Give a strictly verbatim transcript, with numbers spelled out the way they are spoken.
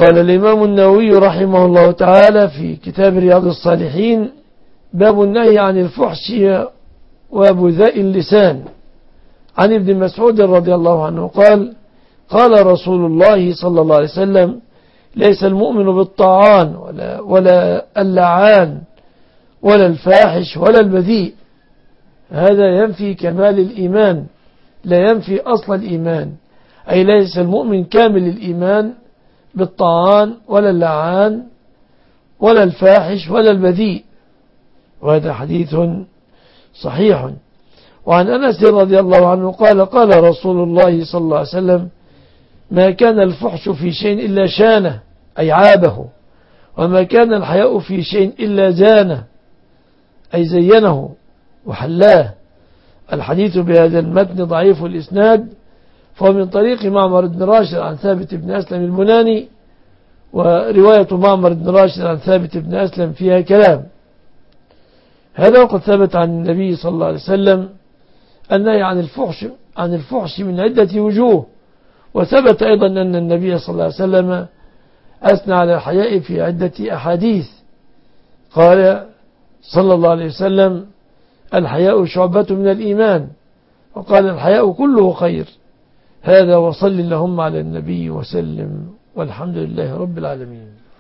قال الإمام النووي رحمه الله تعالى في كتاب رياض الصالحين: باب النهي عن الفحش وبذاء اللسان. عن ابن مسعود رضي الله عنه قال: قال رسول الله صلى الله عليه وسلم: ليس المؤمن بالطاعان ولا, ولا اللعان ولا الفاحش ولا البذيء. هذا ينفي كمال الإيمان، لا ينفي أصل الإيمان، أي ليس المؤمن كامل الإيمان بالطاعان ولا اللعان ولا الفاحش ولا البذيء. وهذا حديث صحيح. وعن أنس رضي الله عنه قال: قال رسول الله صلى الله عليه وسلم: ما كان الفحش في شيء إلا شانه، أي عابه، وما كان الحياء في شيء إلا زانه، أي زينه وحلاه. الحديث بهذا المتن ضعيف الإسناد، فهو من طريق معمر بن راشد عن ثابت بن أسلم البناني، ورواية معمر بن راشد عن ثابت بن أسلم فيها كلام. هذا وقد ثبت عن النبي صلى الله عليه وسلم النهي عن الفحش عن الفحش من عدة وجوه. وثبت أيضا أن النبي صلى الله عليه وسلم أثنى على الحياء في عدة أحاديث. قال صلى الله عليه وسلم: الحياء شعبة من الإيمان. وقال: الحياء كله خير. هذا، وصل اللهم على النبي وسلم، والحمد لله رب العالمين.